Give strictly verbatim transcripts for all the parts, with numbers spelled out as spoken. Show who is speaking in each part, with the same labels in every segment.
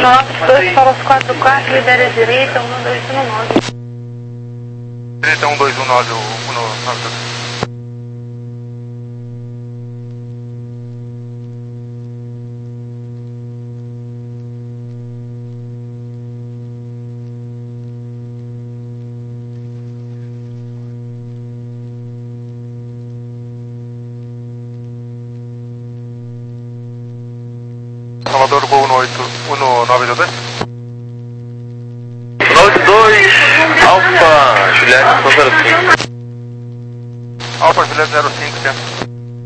Speaker 1: nove, dois falas quatro quatro, libera a direita, um dois um nove.
Speaker 2: Direita um dois um nove, um nove. Salvador, Gol um oito, um nove dois.
Speaker 3: nove dois, Alfa, Juliette, zero cinco.
Speaker 2: Alfa, Juliette zero cinco, tempo.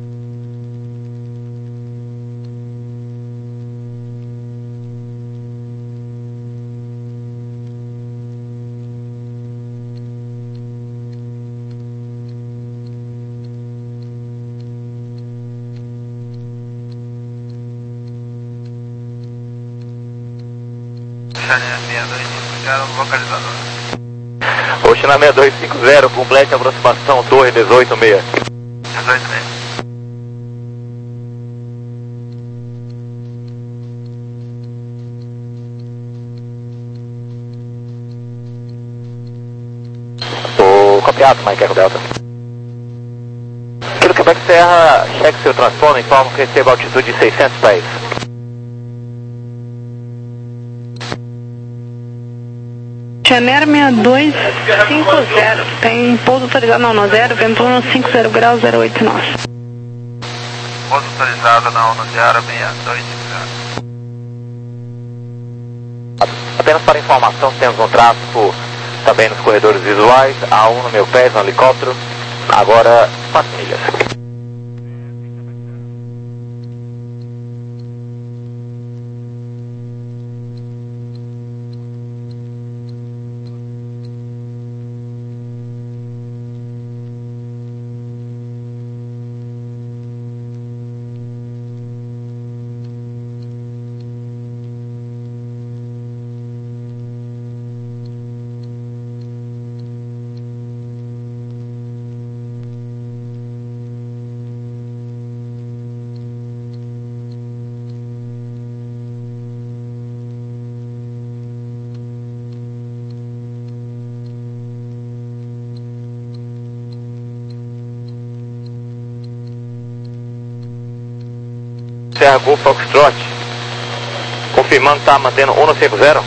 Speaker 3: seis dois cinco zero, localizador. Oxina seis dois cinco zero, complete a aproximação, torre dezoito seis.
Speaker 2: dezoito seis.
Speaker 3: Tô copiado, Mike Eco Delta. Kilo Quebec Serra, cheque seu transforma, informa que receba altitude de seiscentos pés.
Speaker 1: Chanera seis dois cinco zero, tem pouso autorizado na ONU zero, vento um cinco zero graus, zero oito nove.
Speaker 2: Pouso autorizado na ONU zero, seis dois cinco zero.
Speaker 3: Apenas para informação, temos um tráfego também nos corredores visuais, A um no meu pé, no helicóptero, agora quatro milhas. Serra Gol Foxtrot, confirmando que está mantendo um cinco zero.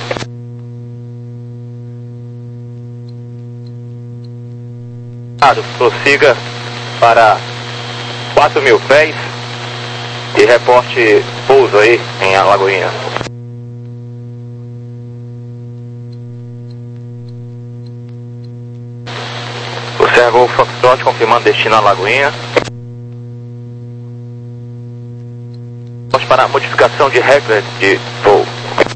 Speaker 3: Prossiga para quatro mil pés e reporte pouso aí em Alagoinha. O Serra Gol Foxtrot confirmando destino a Alagoinha. Vamos para a modificação de regra de voo.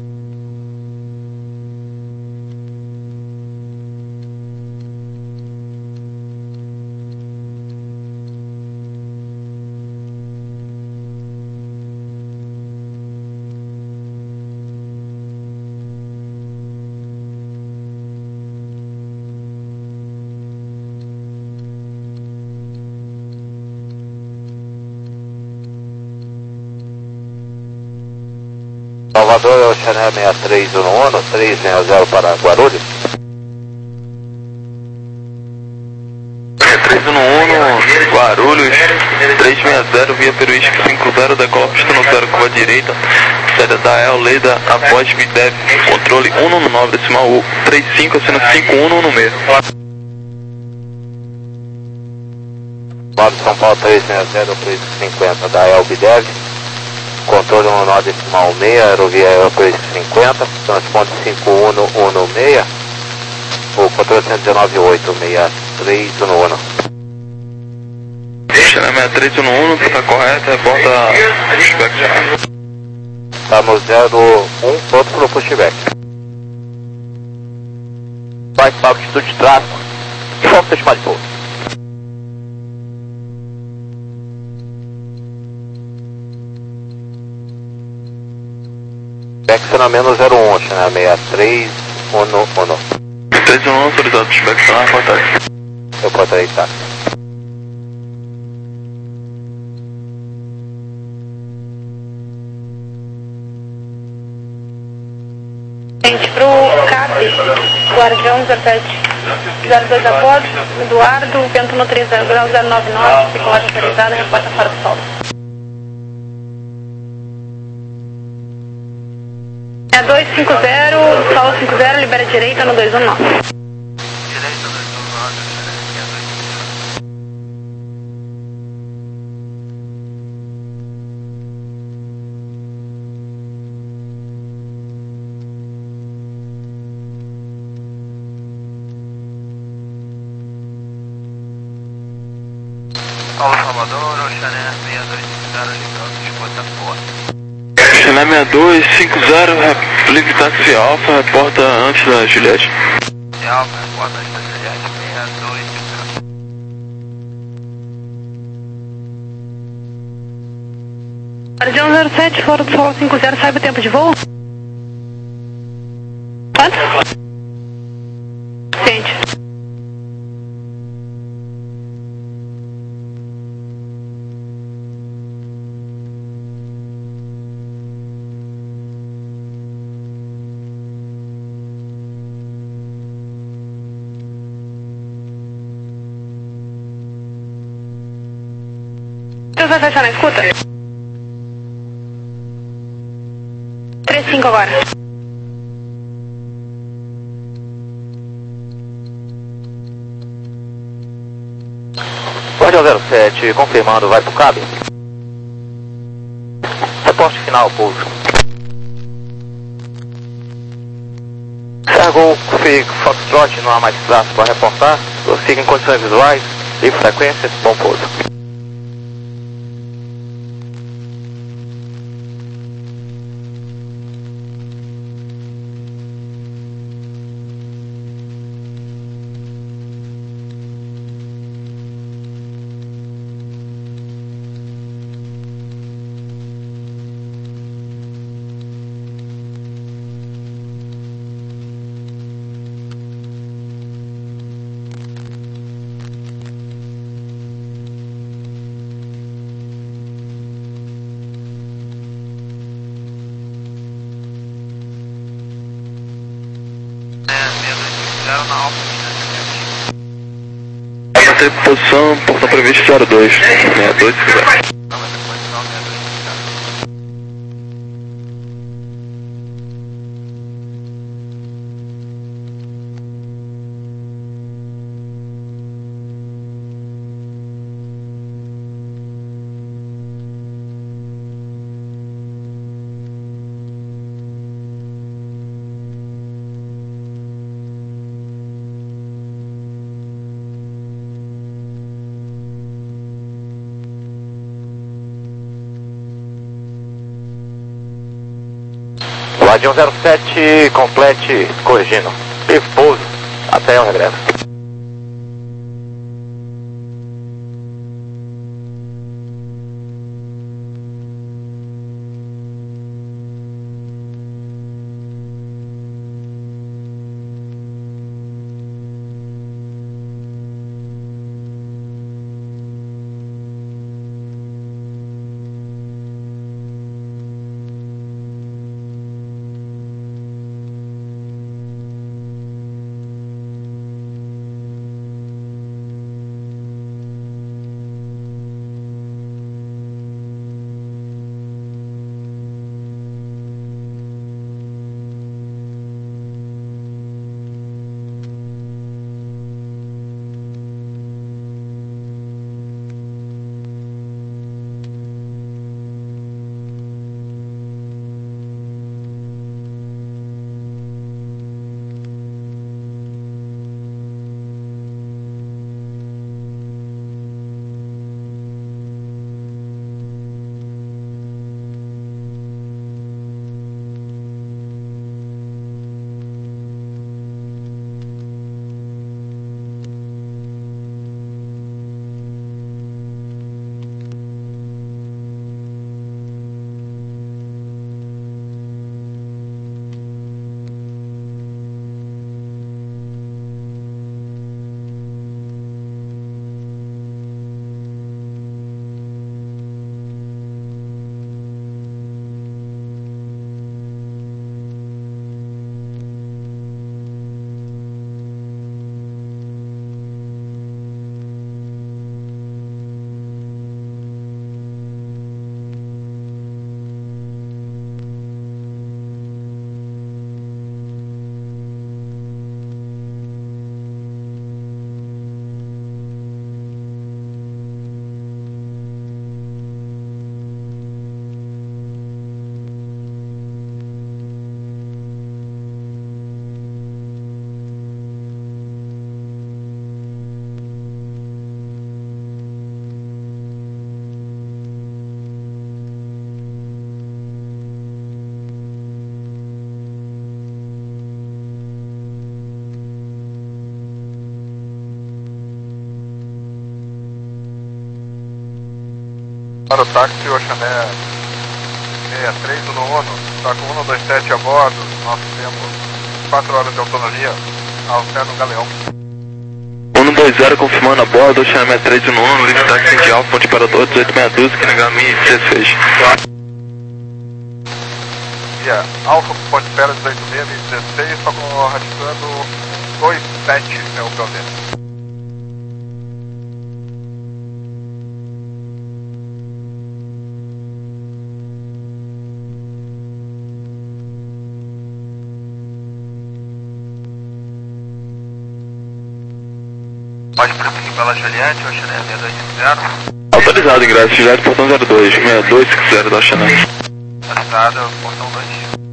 Speaker 3: Salvador, Chanel seis três um um, três seis zero para Guarulhos.
Speaker 4: três um um, Guarulhos, três seis zero, via Peruística cinco zero, decola pista no zero com a direita, saída da El Leda após V D E V, controle um um nove, decimal U, três cinco, acena cinco um um seis.
Speaker 3: nove São Paulo três seis zero, três cinquenta da El B D E V. Controle um nove decimal seis, aerovia Aeropolis cinquenta, transporte cinco um um seis, o controle cento e dezenove oito, seis três um um.
Speaker 4: Chanel seis três um um, está correto, reporta
Speaker 3: Estamos zero um, ponto para o pushback. Vai para a altitude de tráfego, vamos estimar de pouso. Exxon menos zero um, Chanel seis três um um.
Speaker 4: três um um, autorizado, pushback está na reportagem.
Speaker 3: Eu portarei, tá.
Speaker 1: Guardião zero sete zero dois a bordo, Eduardo, vento no trinta graus zero nove nove, decolagem autorizada, reporta para o sol. É dois cinco zero, solo cinco zero, libera direita no dois um nove.
Speaker 2: Direita dois um nove, é dois cinco zero. Paulo Salvador, Oxané seis dois cinco zero, ligando, disposto a porta.
Speaker 4: Oxané seis dois cinco zero, livre táxi Alfa, reporta antes da Juliette.
Speaker 2: De Alfa, reporta antes da Juliette, seis dois cinco zero.
Speaker 1: Guardião zero sete, fora do solo cinco zero, saiba o tempo de voo? Quanto? Ciente. Você vai fechar na escuta? três cinco agora.
Speaker 3: Guardião zero sete, confirmando, vai pro cabo. Reporte final, pouso. Cargo, fico, Foxtrot, não há mais traço para reportar. Siga em condições visuais, livre frequência, bom pouso.
Speaker 2: Na Alfa,
Speaker 4: Manter posição, portão previsto zero dois, seis dois cinco zero.
Speaker 3: Guardião zero sete, complete, corrigindo. Livre pouso, até o regresso.
Speaker 2: Para o táxi Oxané sessenta e três no ONU, está com cento e vinte e sete a bordo, nós temos quatro horas de autonomia, ao pé do Galeão.
Speaker 4: cento e vinte confirmando a bordo, Oxané sessenta e três no ONU, livre táxi de Alfa, ponte para dezoito sessenta e dois, Kinagami dezesseis.
Speaker 2: Via Alfa, ponte para dezoito sessenta e dezesseis, só com radicando dois sete é o P O D. Pode prosseguir pela Juliette, Oxané seis dois cinco zero.
Speaker 4: Autorizado, ingresso, Juliette, portão zero dois, seis dois cinco zero da Oxané.
Speaker 2: Autorizado, portão dois.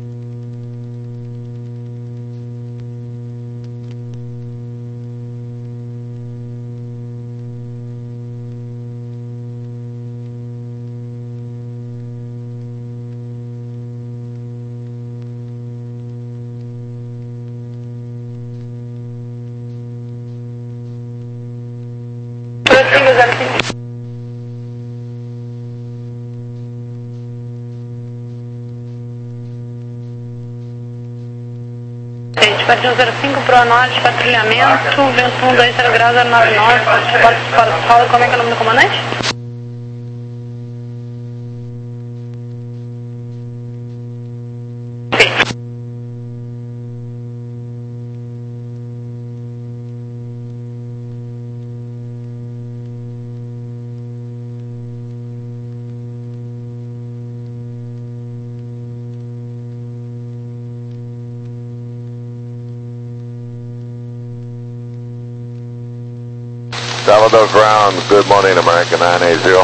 Speaker 1: Partido zero cinco para o norte, patrulhamento, vento um dois zero graus zero nove nove, para o solo, como é que é o nome do comandante?
Speaker 3: Salvador Ground, good morning, American nine eighty.
Speaker 4: Zero,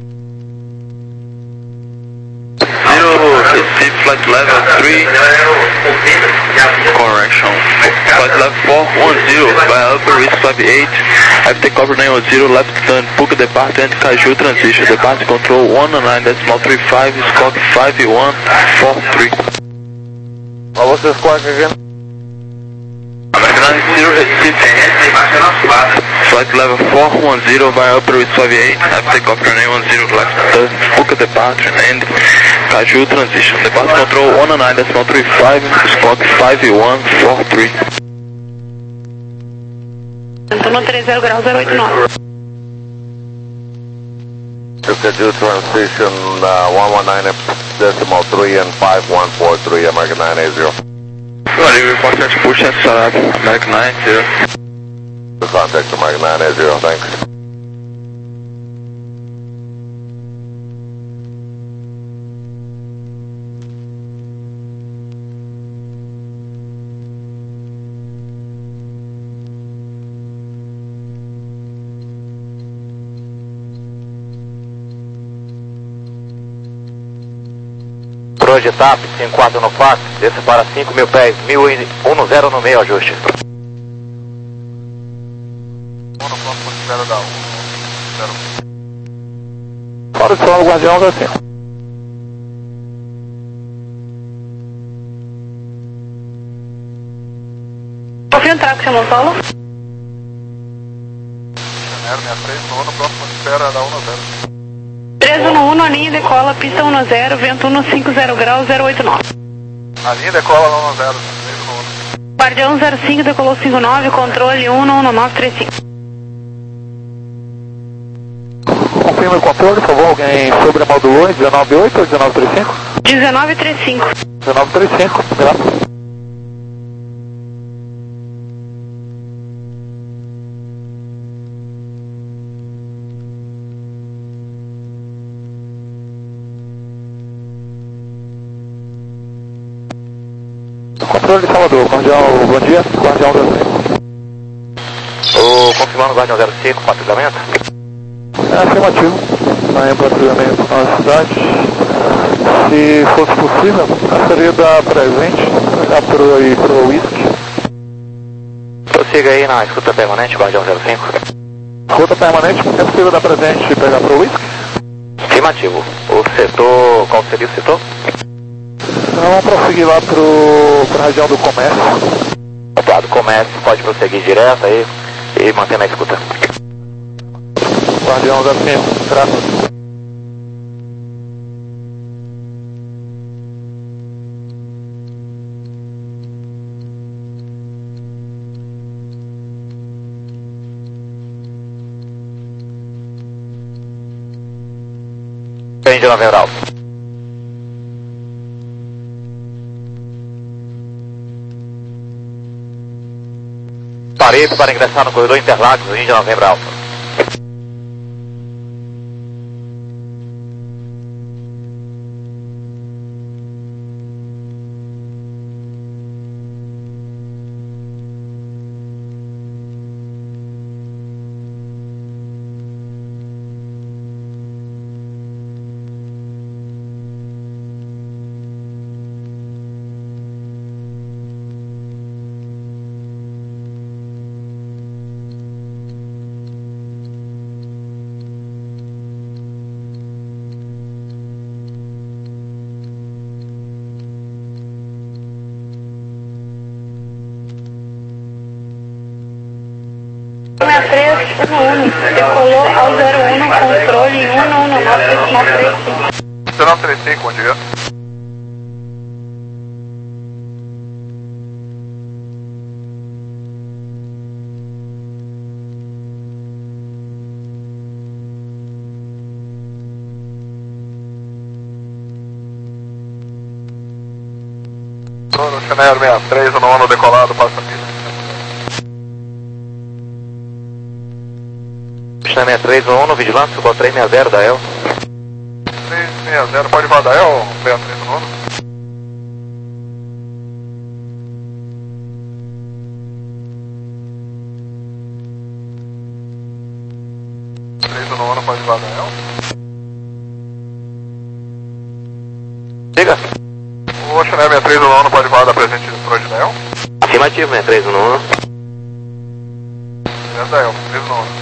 Speaker 4: receive flight level three, correction, flight level four one zero, by upper risk five eight, after cover nine one zero, left turn, Puka departure, Caju transition, departure control one nine decimal three five, squawk five one four three.
Speaker 3: What was the squawk again?
Speaker 4: American nine zero, receive flight level four one zero via upper risk five eight, after cover nine one zero, left turn, Puka departure, and Caju transition, departure control one nine decimal three five, squawk five one four three.
Speaker 1: Antono trinta graus zero oito nove.
Speaker 3: Caju transition uh, one one nine decimal three and five one four three, American nine eighty.
Speaker 4: Valeu, importante push necessário, American nine zero.
Speaker 3: The contact American nine eighty, thanks. Proje TAP, cinco quatro no fax, desça para cinco mil pés, mil e um zero no meio, ajuste.
Speaker 2: um no próximo zero da um, zero.
Speaker 3: Fora de solo, Guardião, assim.
Speaker 1: Confia no tráfego, São Paulo.
Speaker 2: Janeiro sessenta e três no ONU, próximo espera da um zero.
Speaker 1: três um um, a linha decola, pista um zero, vento um cinco zero graus zero oito nove.
Speaker 2: A linha decola no um zero, três no ONU.
Speaker 1: Guardião zero cinco, decolou cinco nove, controle um um nove três cinco.
Speaker 3: Confirma o controle, por favor, alguém sobre a modulou, dezenove oito ou dezenove trinta e cinco?
Speaker 1: dezenove trinta e cinco.
Speaker 3: dezenove trinta e cinco, graças. Controle de Salvador, Guardião, bom dia, Guardião zero cinco. O confirmando Guardião zero cinco, patrulhamento? É afirmativo, está em patrulhamento na cidade. Se fosse possível, gostaria de dar presente, já pro, e pro whisky. Prossiga aí na escuta permanente, Guardião zero cinco. Escuta permanente, é possível dar presente e pegar pro whisky? Afirmativo. O setor, qual seria o setor? Vamos prosseguir lá pro, pro região do comércio. Opa, do comércio, pode prosseguir direto aí e manter na escuta. Guardião zero cinco, graças. Índia Novembro Alfa. Parede para ingressar no corredor Interlagos, Índia Novembro Alfa.
Speaker 1: seis três um um, decolou ao zero um, controle um um nove nove três cinco.
Speaker 2: zero nove três cinco, bom dia. No Channel sessenta e três, o nono decolado, passa a pista.
Speaker 3: Channel sessenta e três, o nono, vigilância, ficou três seis zero da E L.
Speaker 2: três seis zero, pode voar da E L, sessenta e três, o nono. três, o nono, pode voar da E L.
Speaker 3: Diga.
Speaker 2: O Channel sessenta e três, o nono, pode voar da presente de da E L.
Speaker 3: Afirmativo, sessenta e três, o nono.
Speaker 2: Presente da E L, três, o nono.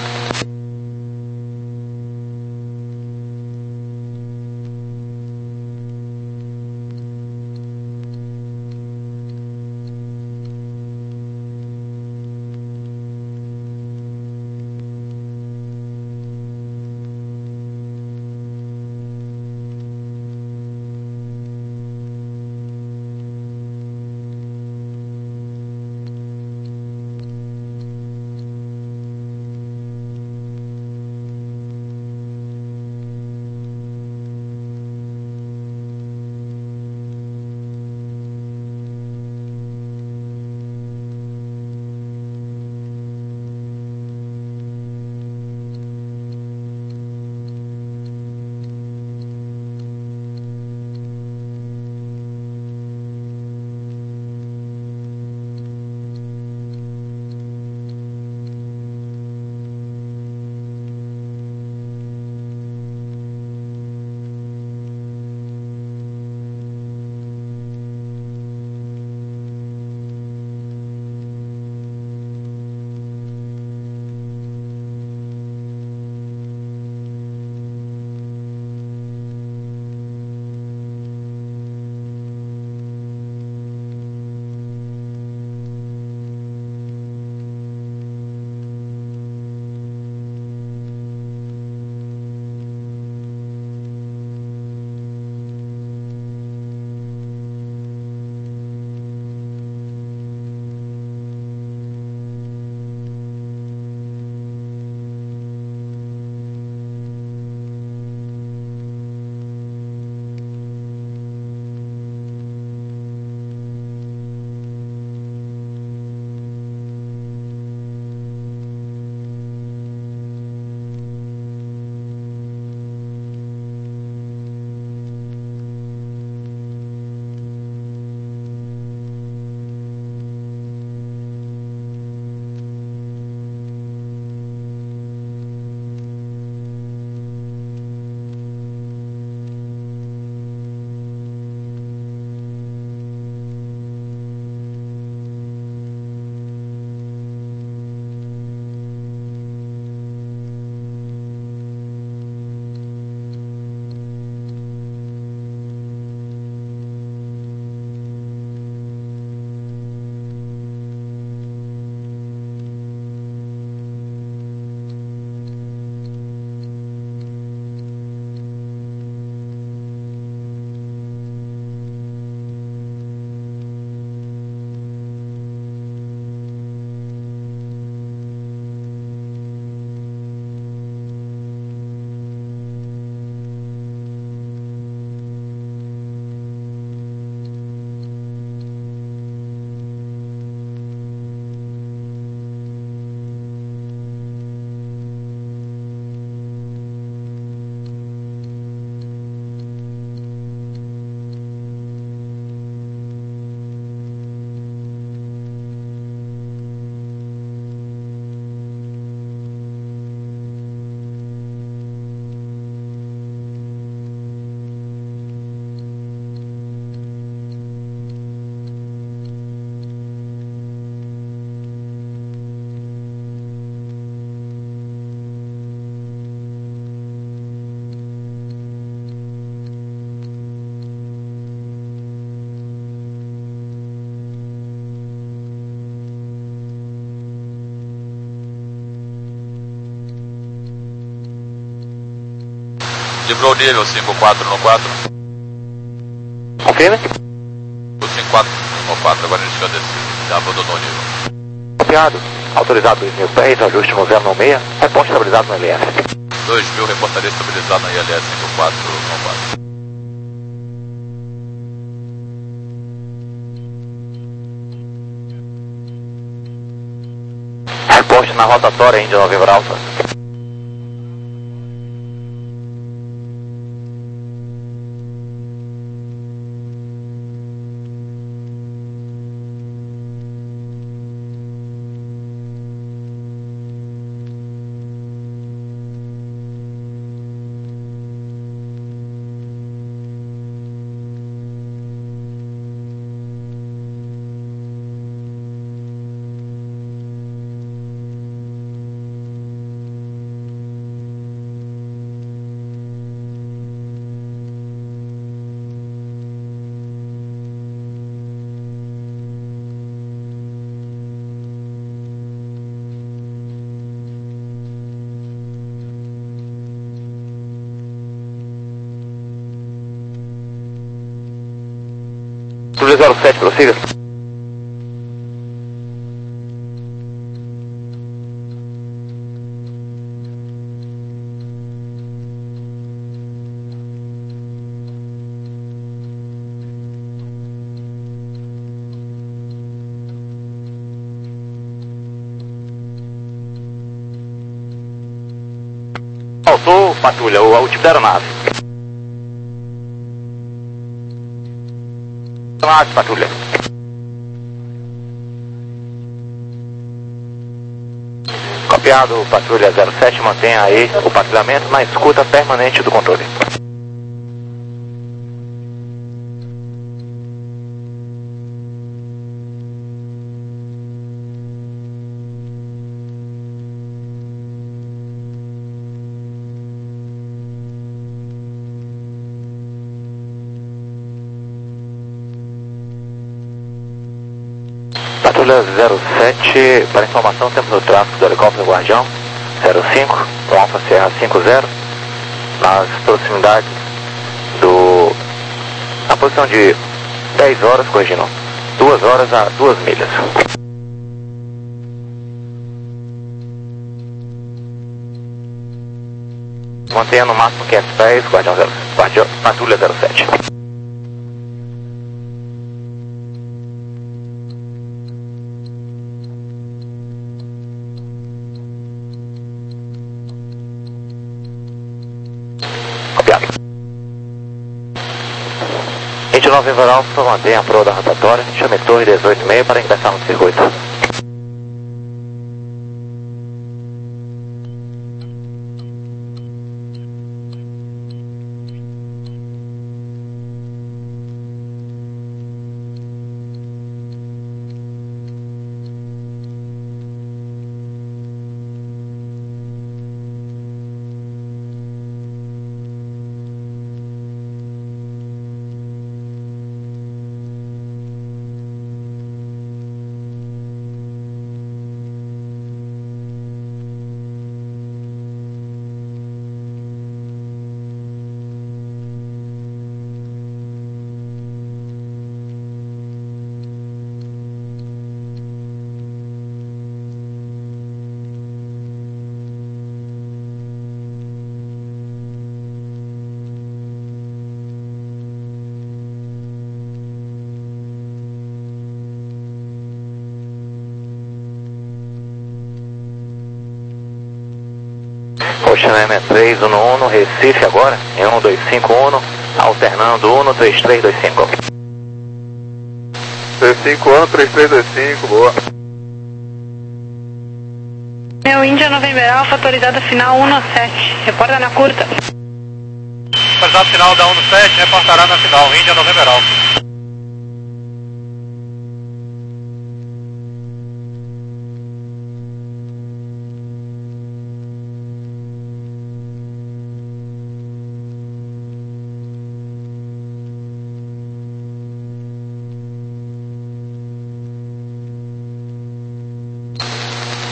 Speaker 2: Livrou o nível cinco quatro no quatro.
Speaker 3: Confirme.
Speaker 2: O cinco quatro no quatro, agora iniciou a descida. Já abandonou o nível.
Speaker 3: Copiado. Autorizado dois mil pés, ajuste no zero nove seis. Reposte estabilizado no L S.
Speaker 2: dois mil, reportaria estabilizado na I L S cinco quatro no quatro.
Speaker 3: Reposte na rotatória Índia Novembro Alfa. zero sete, prossiga. Faltou, patrulha, o, o tipo da aeronave. Aeronave, patrulha. Copiado, patrulha zero sete, mantenha aí o patrulhamento na escuta permanente do controle. Patrulha zero sete, para informação, temos o tráfego do helicóptero Guardião zero cinco, com Alfa Sierra cinco zero, nas proximidades do... na posição de dez horas, corrigindo, duas horas a duas milhas. Mantenha no máximo quinhentos pés, Guardião zero, Guardião, Patrulha zero sete. vinte e nove Alfa, mantenha a proa da rotatória, chame torre dezoito e meio para ingressar no circuito. Ocean M três um um, Recife agora, em um dois cinco um, alternando um três três dois cinco.
Speaker 2: três cinco um, três três dois cinco, boa.
Speaker 1: Meu Índia November Alfa, autorizada final um sete, reporta na curta.
Speaker 2: Autorizada final da um sete, reportará na final, Índia November Alfa.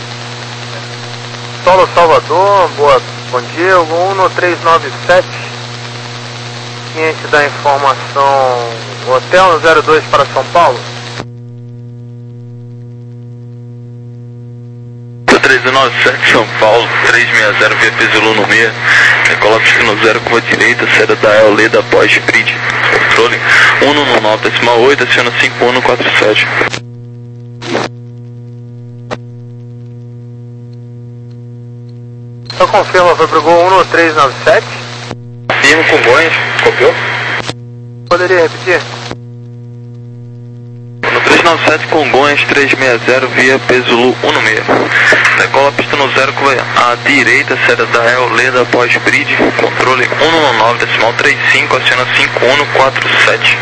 Speaker 2: Solo Salvador, boa, bom dia, um três nove sete, ciente da informação Hotel zero dois para São Paulo?
Speaker 4: três nove sete São Paulo, três seis zero via P Zulu no meia, decola pista no zero com a direita, saída da El Leda após Bridge, controle um no nove decimal oito, aciona cinco um no quatro sete.
Speaker 2: Só confirma, foi pro gol um no três nove sete?
Speaker 4: Firmo com Congonhas, copiou?
Speaker 2: Poderia repetir?
Speaker 4: No três nove sete Congonhas, três seis zero via P Zulu um no meio. Decola a pista no zero com a direita, saída da El Leda após Bridge, controle um no nove decimal trinta e cinco, aciona cinco um no quatro sete.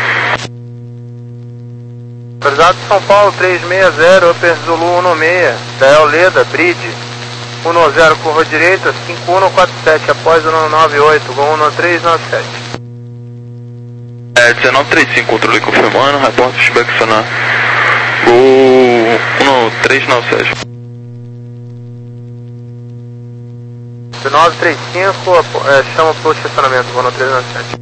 Speaker 2: Autorizado São Paulo, três seis zero, Upper Zulu um no seis, da El Leda, Bridge, um no zero, curva direita, cinco um no quatro sete, após um no nove oito, gol um no três nove sete.
Speaker 4: É, dezenove trinta e cinco, controle confirmando, repórter feedback sonar. Gol um no três nove sete.
Speaker 2: dezenove trinta e cinco, é, chama pro estacionamento, gol no três nove sete.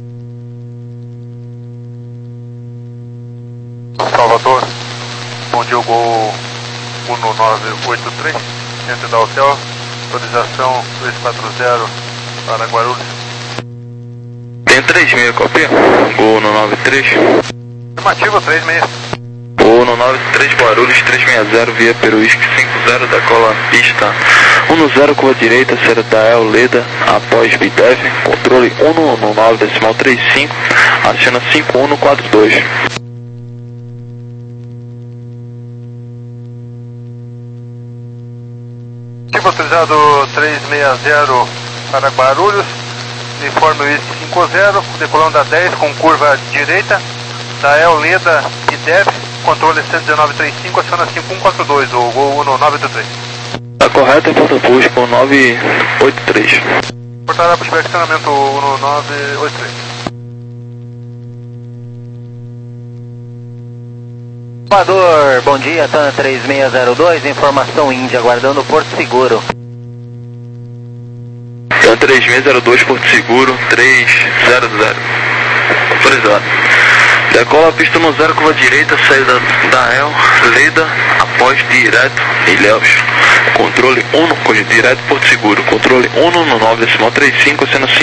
Speaker 5: Salvador, bom dia, o gol um no nove oito três, centro da hotel, autorização dois quatro zero para Guarulhos.
Speaker 4: Tem três seis, copia? Gol no nove três.
Speaker 5: Afirmativo, três seis.
Speaker 4: Gol no nove três Guarulhos, três seis zero via Peruísque, cinco zero, decola pista um no zero com a direita, saída da El Leda após B D E V, controle um no nove decimal trinta e cinco, aciona cinco um no quatro dois.
Speaker 5: Tipo autorizado três seis zero para Guarulhos, informe o I S cinco zero, decolando a dez com curva direita, da El Leda e D E V, controle cento e dezenove trinta e cinco, aciona cinco um quatro dois, o gol um no nove oito três.
Speaker 4: Tá correto, é ponta push com nove oito três.
Speaker 5: Portada para o estacionamento um no nove oito três.
Speaker 6: Salvador, bom dia, TAM três seis zero dois, informação Índia, aguardando Porto Seguro.
Speaker 4: TAM três seis zero dois, Porto Seguro, três zero zero. Autorizado. Decola a pista no zero com a direita, saída da El Leda, após direto, Ilhéus. Controle um, no, direto Porto Seguro, controle um no nove decimal trinta e cinco, sendo cinco.